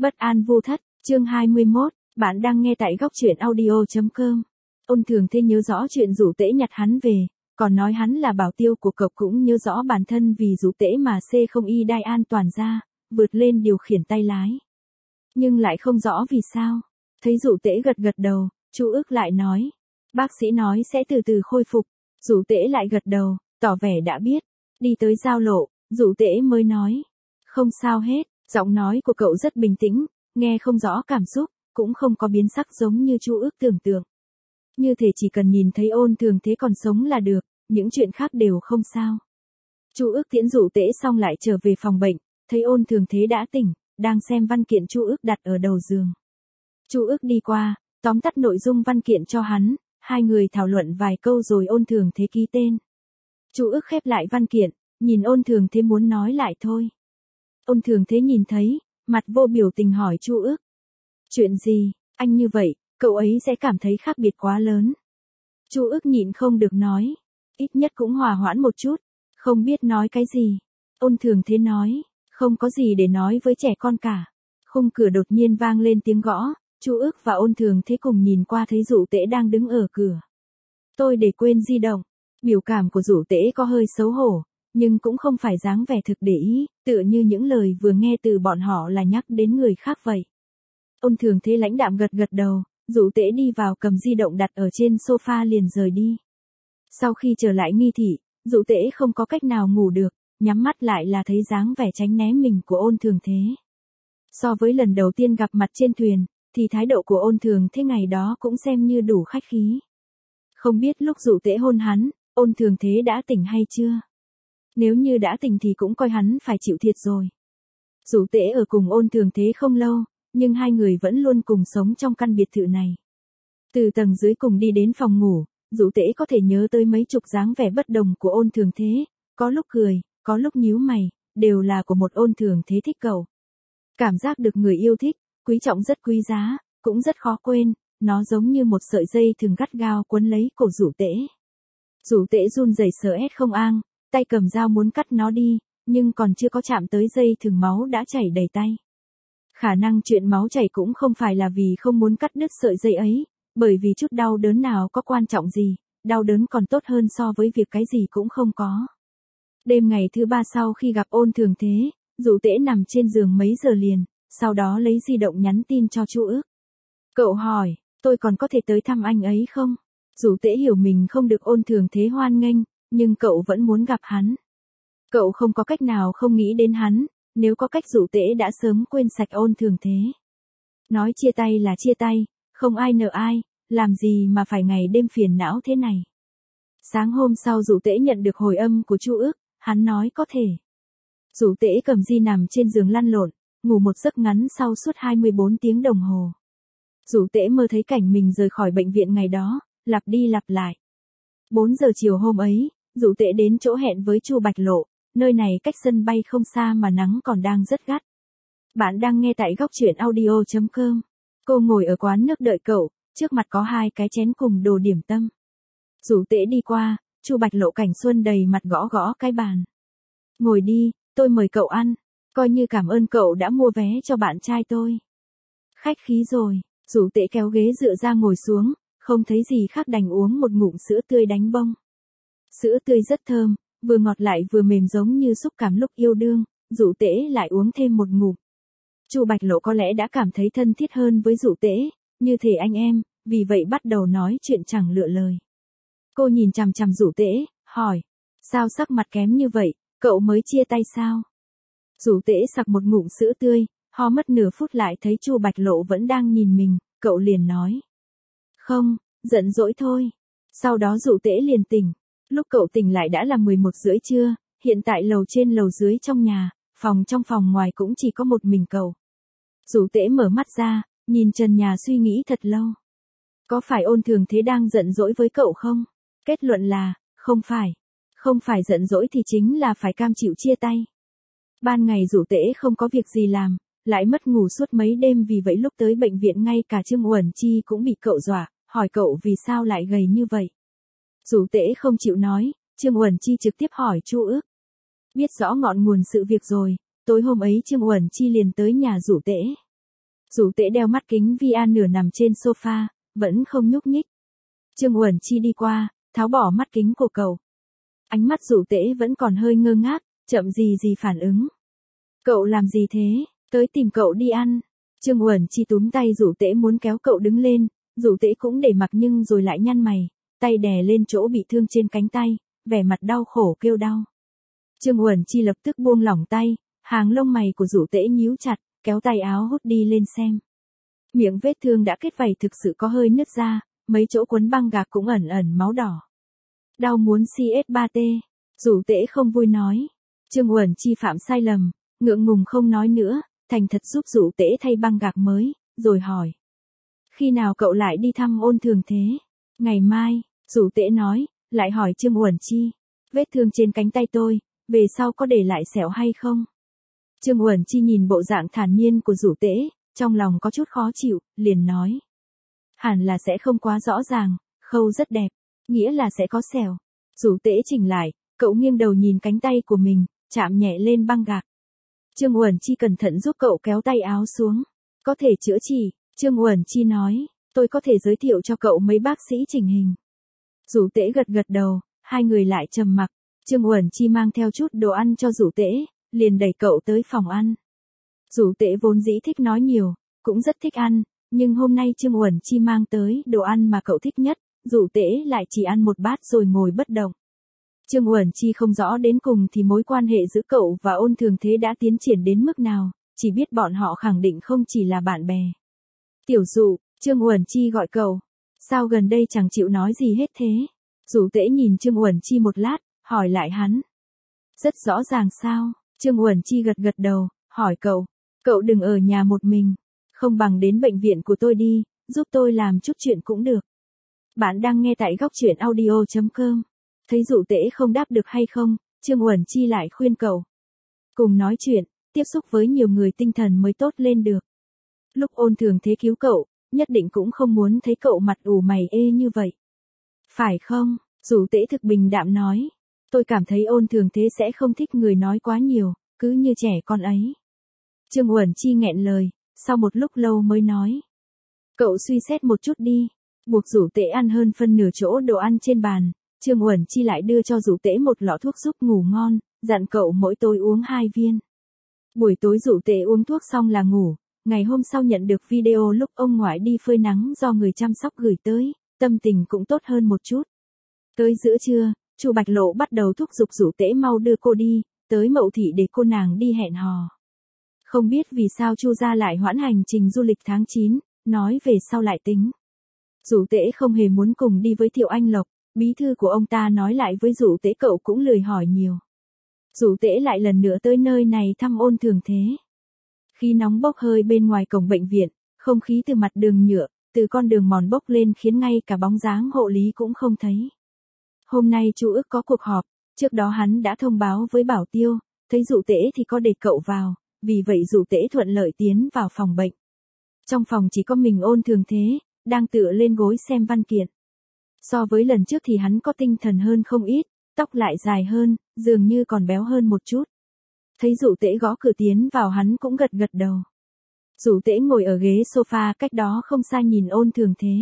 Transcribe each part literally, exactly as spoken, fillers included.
Bất an vô thất, chương hai mươi mốt, bạn đang nghe tại góc truyện audio chấm com. Ôn Thường Thế nhớ rõ chuyện Dụ Tễ nhặt hắn về, còn nói hắn là bảo tiêu của cậu, cũng nhớ rõ bản thân vì Dụ Tễ mà C không y đai an toàn ra, vượt lên điều khiển tay lái. Nhưng lại không rõ vì sao. Thấy Dụ Tễ gật gật đầu, Chu Ước lại nói, bác sĩ nói sẽ từ từ khôi phục. Dụ Tễ lại gật đầu, tỏ vẻ đã biết. Đi tới giao lộ, Dụ Tễ mới nói, không sao hết. Giọng nói của cậu rất bình tĩnh, nghe không rõ cảm xúc, cũng không có biến sắc giống như Chu Ước tưởng tượng. Như thể chỉ cần nhìn thấy Ôn Thường Thế còn sống là được, những chuyện khác đều không sao. Chu Ước tiễn Dụ Tễ xong lại trở về phòng bệnh, thấy Ôn Thường Thế đã tỉnh, đang xem văn kiện Chu Ước đặt ở đầu giường. Chu Ước đi qua, tóm tắt nội dung văn kiện cho hắn, hai người thảo luận vài câu rồi Ôn Thường Thế ký tên. Chu Ước khép lại văn kiện, nhìn Ôn Thường Thế muốn nói lại thôi. Ôn Thường Thế nhìn thấy, mặt vô biểu tình hỏi Chu Ước. Chuyện gì, anh như vậy, cậu ấy sẽ cảm thấy khác biệt quá lớn. Chu Ước nhịn không được nói, ít nhất cũng hòa hoãn một chút, không biết nói cái gì. Ôn Thường Thế nói, không có gì để nói với trẻ con cả. Khung cửa đột nhiên vang lên tiếng gõ, Chu Ước và Ôn Thường Thế cùng nhìn qua thấy Dụ Tễ đang đứng ở cửa. Tôi để quên di động. Biểu cảm của Dụ Tễ có hơi xấu hổ, nhưng cũng không phải dáng vẻ thực để ý, tựa như những lời vừa nghe từ bọn họ là nhắc đến người khác vậy. Ôn Thường Thế lãnh đạm gật gật đầu, Dụ Tễ đi vào cầm di động đặt ở trên sofa liền rời đi. Sau khi trở lại Nghi Thị, Dụ Tễ không có cách nào ngủ được, nhắm mắt lại là thấy dáng vẻ tránh né mình của Ôn Thường Thế. So với lần đầu tiên gặp mặt trên thuyền, thì thái độ của Ôn Thường Thế ngày đó cũng xem như đủ khách khí. Không biết lúc Dụ Tễ hôn hắn, Ôn Thường Thế đã tỉnh hay chưa? Nếu như đã tỉnh thì cũng coi hắn phải chịu thiệt rồi. Dụ Tễ ở cùng Ôn Thường Thế không lâu, nhưng hai người vẫn luôn cùng sống trong căn biệt thự này. Từ tầng dưới cùng đi đến phòng ngủ, Dụ Tễ có thể nhớ tới mấy chục dáng vẻ bất đồng của Ôn Thường Thế, có lúc cười, có lúc nhíu mày, đều là của một Ôn Thường Thế thích cậu. Cảm giác được người yêu thích, quý trọng rất quý giá, cũng rất khó quên, nó giống như một sợi dây thường gắt gao quấn lấy cổ Dụ Tễ. Dụ Tễ run rẩy sợ ét không an, tay cầm dao muốn cắt nó đi, nhưng còn chưa có chạm tới dây thừng máu đã chảy đầy tay. Khả năng chuyện máu chảy cũng không phải là vì không muốn cắt đứt sợi dây ấy, bởi vì chút đau đớn nào có quan trọng gì, đau đớn còn tốt hơn so với việc cái gì cũng không có. Đêm ngày thứ ba sau khi gặp Ôn Thường Thế, Dụ Tễ nằm trên giường mấy giờ liền, sau đó lấy di động nhắn tin cho Chu Ước. Cậu hỏi, tôi còn có thể tới thăm anh ấy không? Dụ Tễ hiểu mình không được Ôn Thường Thế hoan nghênh, nhưng cậu vẫn muốn gặp hắn. Cậu không có cách nào không nghĩ đến hắn, nếu có cách Dụ Tễ đã sớm quên sạch Ôn Thường Thế. Nói chia tay là chia tay, không ai nợ ai, làm gì mà phải ngày đêm phiền não thế này. Sáng hôm sau Dụ Tễ nhận được hồi âm của Chu Ước, hắn nói có thể. Dụ Tễ cầm di nằm trên giường lăn lộn, ngủ một giấc ngắn sau suốt hai mươi bốn tiếng đồng hồ. Dụ Tễ mơ thấy cảnh mình rời khỏi bệnh viện ngày đó, lặp đi lặp lại. bốn giờ chiều hôm ấy, Dụ Tễ đến chỗ hẹn với Chu Bạch Lộ, nơi này cách sân bay không xa mà nắng còn đang rất gắt. Bạn đang nghe tại góc truyện audio chấm com. Cô ngồi ở quán nước đợi cậu, trước mặt có hai cái chén cùng đồ điểm tâm. Dụ Tễ đi qua, Chu Bạch Lộ cảnh xuân đầy mặt gõ gõ cái bàn. Ngồi đi, tôi mời cậu ăn, coi như cảm ơn cậu đã mua vé cho bạn trai tôi. Khách khí rồi, Dụ Tễ kéo ghế dựa ra ngồi xuống, không thấy gì khác đành uống một ngụm sữa tươi đánh bông. Sữa tươi rất thơm, vừa ngọt lại vừa mềm giống như xúc cảm lúc yêu đương, Dụ Tễ lại uống thêm một ngụm. Chu Bạch Lộ có lẽ đã cảm thấy thân thiết hơn với Dụ Tễ, như thể anh em, vì vậy bắt đầu nói chuyện chẳng lựa lời. Cô nhìn chằm chằm Dụ Tễ, hỏi, sao sắc mặt kém như vậy, cậu mới chia tay sao? Dụ Tễ sặc một ngụm sữa tươi, ho mất nửa phút lại thấy Chu Bạch Lộ vẫn đang nhìn mình, cậu liền nói. Không, giận dỗi thôi. Sau đó Dụ Tễ liền tỉnh. Lúc cậu tỉnh lại đã là mười một rưỡi trưa, hiện tại lầu trên lầu dưới trong nhà, phòng trong phòng ngoài cũng chỉ có một mình cậu. Dụ Tễ mở mắt ra, nhìn trần nhà suy nghĩ thật lâu. Có phải Ôn Thường Thế đang giận dỗi với cậu không? Kết luận là, không phải. Không phải giận dỗi thì chính là phải cam chịu chia tay. Ban ngày Dụ Tễ không có việc gì làm, lại mất ngủ suốt mấy đêm, vì vậy lúc tới bệnh viện ngay cả Trương Uẩn Chi cũng bị cậu dọa, hỏi cậu vì sao lại gầy như vậy. Dụ Tễ không chịu nói, Trương Uẩn Chi trực tiếp hỏi Chu Ước. Biết rõ ngọn nguồn sự việc rồi, tối hôm ấy Trương Uẩn Chi liền tới nhà Dụ Tễ. Dụ Tễ đeo mắt kính vi a nửa nằm trên sofa, vẫn không nhúc nhích. Trương Uẩn Chi đi qua, tháo bỏ mắt kính của cậu. Ánh mắt Dụ Tễ vẫn còn hơi ngơ ngác, chậm gì gì phản ứng. Cậu làm gì thế? Tới tìm cậu đi ăn. Trương Uẩn Chi túm tay Dụ Tễ muốn kéo cậu đứng lên, Dụ Tễ cũng để mặc nhưng rồi lại nhăn mày, tay đè lên chỗ bị thương trên cánh tay, vẻ mặt đau khổ kêu đau. Trương Uẩn Chi lập tức buông lỏng tay, hàng lông mày của Dụ Tễ nhíu chặt, kéo tay áo hút đi lên xem. Miệng vết thương đã kết vảy thực sự có hơi nứt ra, mấy chỗ quấn băng gạc cũng ẩn ẩn máu đỏ. Đau muốn xê ét ba tê, Dụ Tễ không vui nói. Trương Uẩn Chi phạm sai lầm, ngượng ngùng không nói nữa, thành thật giúp Dụ Tễ thay băng gạc mới, rồi hỏi. Khi nào cậu lại đi thăm Ôn Thường thế? Ngày mai, Dụ Tễ nói, lại hỏi Trương Uẩn Chi. Vết thương trên cánh tay tôi, về sau có để lại sẹo hay không? Trương Uẩn Chi nhìn bộ dạng thản nhiên của Dụ Tễ, trong lòng có chút khó chịu, liền nói. Hẳn là sẽ không quá rõ ràng, khâu rất đẹp, nghĩa là sẽ có sẹo. Dụ Tễ chỉnh lại, cậu nghiêng đầu nhìn cánh tay của mình, chạm nhẹ lên băng gạc. Trương Uẩn Chi cẩn thận giúp cậu kéo tay áo xuống. Có thể chữa trị, Trương Uẩn Chi nói, tôi có thể giới thiệu cho cậu mấy bác sĩ chỉnh hình. Dụ Tễ gật gật đầu, hai người lại trầm mặc. Trương Uẩn Chi mang theo chút đồ ăn cho Dụ Tễ, liền đẩy cậu tới phòng ăn. Dụ Tễ vốn dĩ thích nói nhiều, cũng rất thích ăn, nhưng hôm nay Trương Uẩn Chi mang tới đồ ăn mà cậu thích nhất, Dụ Tễ lại chỉ ăn một bát rồi ngồi bất động. Trương Uẩn Chi không rõ đến cùng thì mối quan hệ giữa cậu và Ôn Thường Thế đã tiến triển đến mức nào, chỉ biết bọn họ khẳng định không chỉ là bạn bè. Tiểu Dụ, Trương Uẩn Chi gọi cậu, sao gần đây chẳng chịu nói gì hết thế? Dụ Tễ nhìn Trương Uẩn Chi một lát, hỏi lại hắn. Rất rõ ràng sao? Trương Uẩn Chi gật gật đầu, hỏi cậu, cậu đừng ở nhà một mình, không bằng đến bệnh viện của tôi đi, giúp tôi làm chút chuyện cũng được. Bạn đang nghe tại góc truyện audio chấm com. Thấy Dụ Tễ không đáp được hay không, Trương Uẩn Chi lại khuyên cậu. Cùng nói chuyện, tiếp xúc với nhiều người tinh thần mới tốt lên được. Lúc Ôn Thường Thế cứu cậu, nhất định cũng không muốn thấy cậu mặt ủ mày ê như vậy. Phải không? Dụ Tễ thực bình đạm nói. Tôi cảm thấy Ôn Thường Thế sẽ không thích người nói quá nhiều, cứ như trẻ con ấy. Trương Uẩn Chi nghẹn lời, sau một lúc lâu mới nói. Cậu suy xét một chút đi. Buộc Dụ Tễ ăn hơn phân nửa chỗ đồ ăn trên bàn, Trương Uẩn Chi lại đưa cho Dụ Tễ một lọ thuốc giúp ngủ ngon, dặn cậu mỗi tối uống hai viên. Buổi tối Dụ Tễ uống thuốc xong là ngủ, ngày hôm sau nhận được video lúc ông ngoại đi phơi nắng do người chăm sóc gửi tới, tâm tình cũng tốt hơn một chút. Tới giữa trưa, Chu Bạch Lộ bắt đầu thúc giục Dụ Tễ mau đưa cô đi, tới Mậu Thị để cô nàng đi hẹn hò. Không biết vì sao Chu gia lại hoãn hành trình du lịch tháng chín, nói về sau lại tính. Dụ Tễ không hề muốn cùng đi với Thiệu Anh Lộc, bí thư của ông ta nói lại với Dụ Tễ cậu cũng lười hỏi nhiều. Dụ Tễ lại lần nữa tới nơi này thăm Ôn Thường Thế. Khí nóng bốc hơi bên ngoài cổng bệnh viện, không khí từ mặt đường nhựa, từ con đường mòn bốc lên khiến ngay cả bóng dáng hộ lý cũng không thấy. Hôm nay Chu Ước có cuộc họp, trước đó hắn đã thông báo với Bảo Tiêu, thấy Dụ Tễ thì có để cậu vào, vì vậy Dụ Tễ thuận lợi tiến vào phòng bệnh. Trong phòng chỉ có mình Ôn Thường Thế, đang tựa lên gối xem văn kiện. So với lần trước thì hắn có tinh thần hơn không ít, tóc lại dài hơn, dường như còn béo hơn một chút. Thấy Dụ Tễ gõ cửa tiến vào hắn cũng gật gật đầu. Dụ Tễ ngồi ở ghế sofa cách đó không xa nhìn Ôn Thường Thế.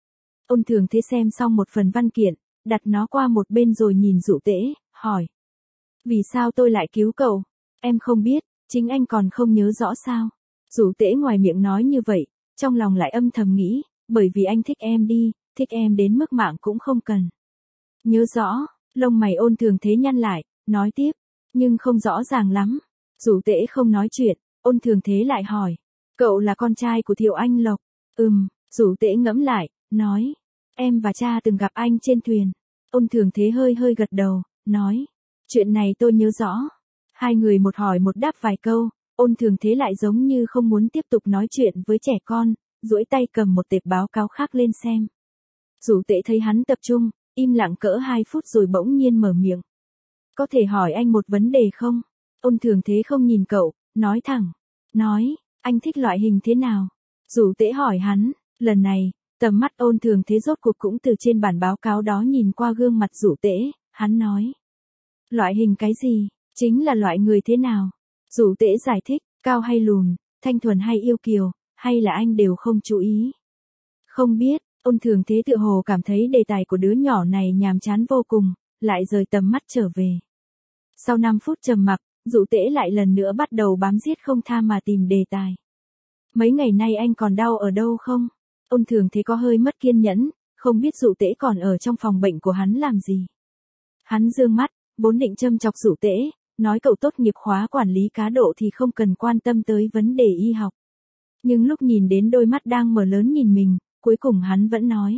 Ôn Thường Thế xem xong một phần văn kiện, đặt nó qua một bên rồi nhìn Dụ Tễ, hỏi. Vì sao tôi lại cứu cậu? Em không biết, chính anh còn không nhớ rõ sao? Dụ Tễ ngoài miệng nói như vậy, trong lòng lại âm thầm nghĩ, bởi vì anh thích em đi, thích em đến mức mạng cũng không cần. Nhớ rõ, lông mày Ôn Thường Thế nhăn lại, nói tiếp, nhưng không rõ ràng lắm. Dụ Tễ không nói chuyện, Ôn Thường Thế lại hỏi, cậu là con trai của Thiệu Anh Lộc? Ừm, Dụ Tễ ngẫm lại, nói, em và cha từng gặp anh trên thuyền. Ôn Thường Thế hơi hơi gật đầu, nói, chuyện này tôi nhớ rõ. Hai người một hỏi một đáp vài câu, Ôn Thường Thế lại giống như không muốn tiếp tục nói chuyện với trẻ con, duỗi tay cầm một tệp báo cáo khác lên xem. Dụ Tễ thấy hắn tập trung, im lặng cỡ hai phút rồi bỗng nhiên mở miệng. Có thể hỏi anh một vấn đề không? Ôn Thường Thế không nhìn cậu, nói thẳng. Nói, anh thích loại hình thế nào? Dụ Tễ hỏi hắn, lần này, tầm mắt Ôn Thường Thế rốt cuộc cũng từ trên bản báo cáo đó nhìn qua gương mặt Dụ Tễ, hắn nói. Loại hình cái gì? Chính là loại người thế nào? Dụ Tễ giải thích, cao hay lùn, thanh thuần hay yêu kiều, hay là anh đều không chú ý? Không biết, Ôn Thường Thế tựa hồ cảm thấy đề tài của đứa nhỏ này nhàm chán vô cùng, lại rời tầm mắt trở về. Sau năm phút trầm mặc, Dụ Tễ lại lần nữa bắt đầu bám giết không tha mà tìm đề tài. Mấy ngày nay anh còn đau ở đâu không? Ôn Thường Thế có hơi mất kiên nhẫn, không biết Dụ Tễ còn ở trong phòng bệnh của hắn làm gì. Hắn dương mắt, vốn định châm chọc Dụ Tễ, nói cậu tốt nghiệp khóa quản lý cá độ thì không cần quan tâm tới vấn đề y học. Nhưng lúc nhìn đến đôi mắt đang mở lớn nhìn mình, cuối cùng hắn vẫn nói.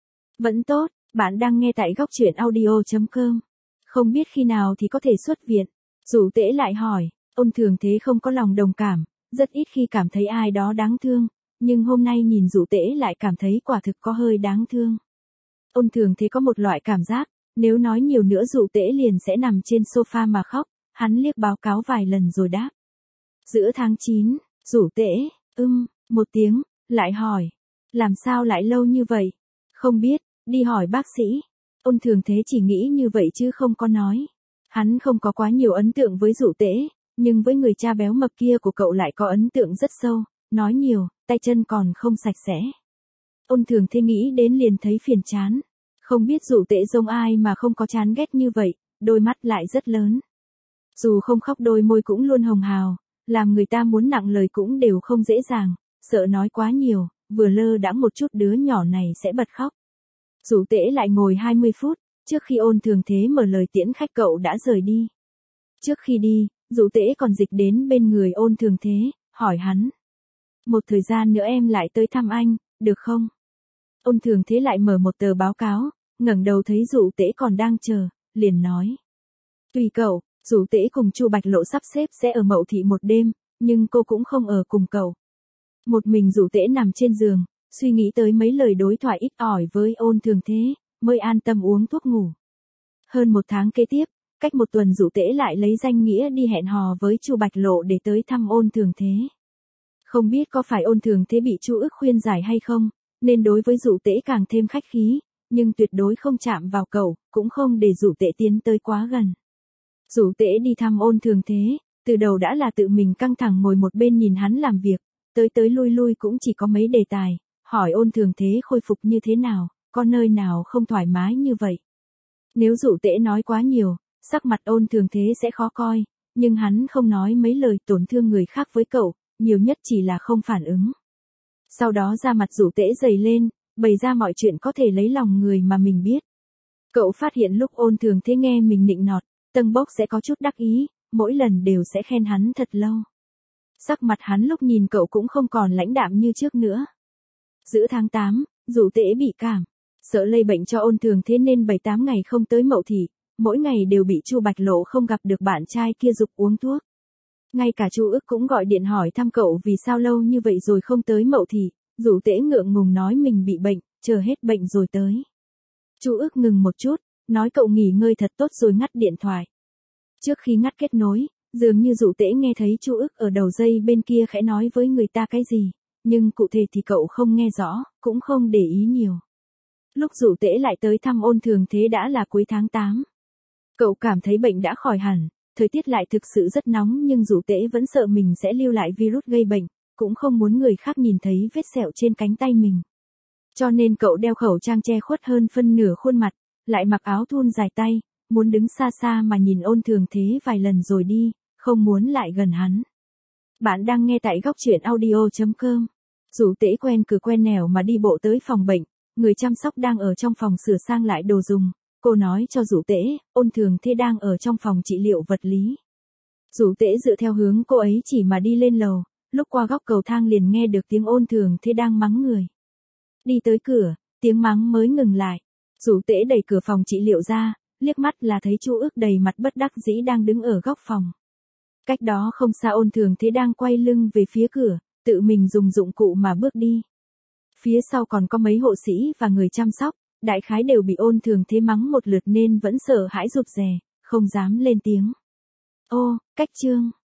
Vẫn tốt, bạn đang nghe tại góc truyện audio chấm com. Không biết khi nào thì có thể xuất viện. Dụ Tễ lại hỏi, Ôn Thường Thế không có lòng đồng cảm, rất ít khi cảm thấy ai đó đáng thương, nhưng hôm nay nhìn Dụ Tễ lại cảm thấy quả thực có hơi đáng thương. Ôn Thường Thế có một loại cảm giác, nếu nói nhiều nữa Dụ Tễ liền sẽ nằm trên sofa mà khóc, hắn liếc báo cáo vài lần rồi đáp. Giữa tháng chín, Dụ Tễ, ưm, một tiếng, lại hỏi, làm sao lại lâu như vậy? Không biết, đi hỏi bác sĩ. Ôn Thường Thế chỉ nghĩ như vậy chứ không có nói. Hắn không có quá nhiều ấn tượng với Dụ Tễ, nhưng với người cha béo mập kia của cậu lại có ấn tượng rất sâu, nói nhiều, tay chân còn không sạch sẽ. Ôn Thường Thế nghĩ đến liền thấy phiền chán. Không biết Dụ Tễ giống ai mà không có chán ghét như vậy, đôi mắt lại rất lớn. Dù không khóc đôi môi cũng luôn hồng hào, làm người ta muốn nặng lời cũng đều không dễ dàng, sợ nói quá nhiều, vừa lơ đãng một chút đứa nhỏ này sẽ bật khóc. Dụ Tễ lại ngồi hai mươi phút, trước khi Ôn Thường Thế mở lời tiễn khách cậu đã rời đi. Trước khi đi, Dụ Tễ còn dịch đến bên người Ôn Thường Thế, hỏi hắn. Một thời gian nữa em lại tới thăm anh, được không? Ôn Thường Thế lại mở một tờ báo cáo, ngẩng đầu thấy Dụ Tễ còn đang chờ, liền nói. Tùy cậu, Dụ Tễ cùng Chu Bạch Lộ sắp xếp sẽ ở Mậu Thị một đêm, nhưng cô cũng không ở cùng cậu. Một mình Dụ Tễ nằm trên giường, suy nghĩ tới mấy lời đối thoại ít ỏi với Ôn Thường Thế, mới an tâm uống thuốc ngủ. Hơn một tháng kế tiếp, cách một tuần Dụ Tễ lại lấy danh nghĩa đi hẹn hò với Chu Bạch Lộ để tới thăm Ôn Thường Thế. Không biết có phải Ôn Thường Thế bị Chu Ức khuyên giải hay không, nên đối với Dụ Tễ càng thêm khách khí, nhưng tuyệt đối không chạm vào cậu, cũng không để Dụ Tễ tiến tới quá gần. Dụ Tễ đi thăm Ôn Thường Thế, từ đầu đã là tự mình căng thẳng ngồi một bên nhìn hắn làm việc, tới tới lui lui cũng chỉ có mấy đề tài, hỏi Ôn Thường Thế khôi phục như thế nào, có nơi nào không thoải mái như vậy. Nếu Dụ Tễ nói quá nhiều, sắc mặt Ôn Thường Thế sẽ khó coi, nhưng hắn không nói mấy lời tổn thương người khác với cậu, nhiều nhất chỉ là không phản ứng. Sau đó da mặt Dụ Tễ dày lên, bày ra mọi chuyện có thể lấy lòng người mà mình biết. Cậu phát hiện lúc Ôn Thường Thế nghe mình nịnh nọt, tâng bốc sẽ có chút đắc ý, mỗi lần đều sẽ khen hắn thật lâu. Sắc mặt hắn lúc nhìn cậu cũng không còn lãnh đạm như trước nữa. Giữa tháng tám, Dụ Tễ bị cảm, sợ lây bệnh cho Ôn Thường Thế nên bảy tám ngày không tới Mậu Thị, mỗi ngày đều bị Chu Bạch Lộ không gặp được bạn trai kia giục uống thuốc. Ngay cả Chu Ức cũng gọi điện hỏi thăm cậu vì sao lâu như vậy rồi không tới Mậu Thị, Dụ Tễ ngượng ngùng nói mình bị bệnh, chờ hết bệnh rồi tới. Chu Ức ngừng một chút, nói cậu nghỉ ngơi thật tốt rồi ngắt điện thoại. Trước khi ngắt kết nối, dường như Dụ Tễ nghe thấy Chu Ức ở đầu dây bên kia khẽ nói với người ta cái gì, nhưng cụ thể thì cậu không nghe rõ, cũng không để ý nhiều. Lúc Dụ Tễ lại tới thăm Ôn Thường Thế đã là cuối tháng tám. Cậu cảm thấy bệnh đã khỏi hẳn, thời tiết lại thực sự rất nóng nhưng Dụ Tễ vẫn sợ mình sẽ lưu lại virus gây bệnh, cũng không muốn người khác nhìn thấy vết sẹo trên cánh tay mình. Cho nên cậu đeo khẩu trang che khuất hơn phân nửa khuôn mặt, lại mặc áo thun dài tay, muốn đứng xa xa mà nhìn Ôn Thường Thế vài lần rồi đi, không muốn lại gần hắn. Bạn đang nghe tại góc truyện audio chấm com. Dụ Tễ quen cửa quen nẻo mà đi bộ tới phòng bệnh, người chăm sóc đang ở trong phòng sửa sang lại đồ dùng. Cô nói cho Dụ Tễ, Ôn Thường Thế đang ở trong phòng trị liệu vật lý. Dụ Tễ dựa theo hướng cô ấy chỉ mà đi lên lầu, lúc qua góc cầu thang liền nghe được tiếng Ôn Thường Thế đang mắng người. Đi tới cửa, tiếng mắng mới ngừng lại. Dụ Tễ đẩy cửa phòng trị liệu ra, liếc mắt là thấy Chu Ức đầy mặt bất đắc dĩ đang đứng ở góc phòng. Cách đó không xa Ôn Thường Thế đang quay lưng về phía cửa, tự mình dùng dụng cụ mà bước đi. Phía sau còn có mấy hộ sĩ và người chăm sóc, đại khái đều bị Ôn Thường Thế mắng một lượt nên vẫn sợ hãi rụt rè, không dám lên tiếng. Ô, cách chương.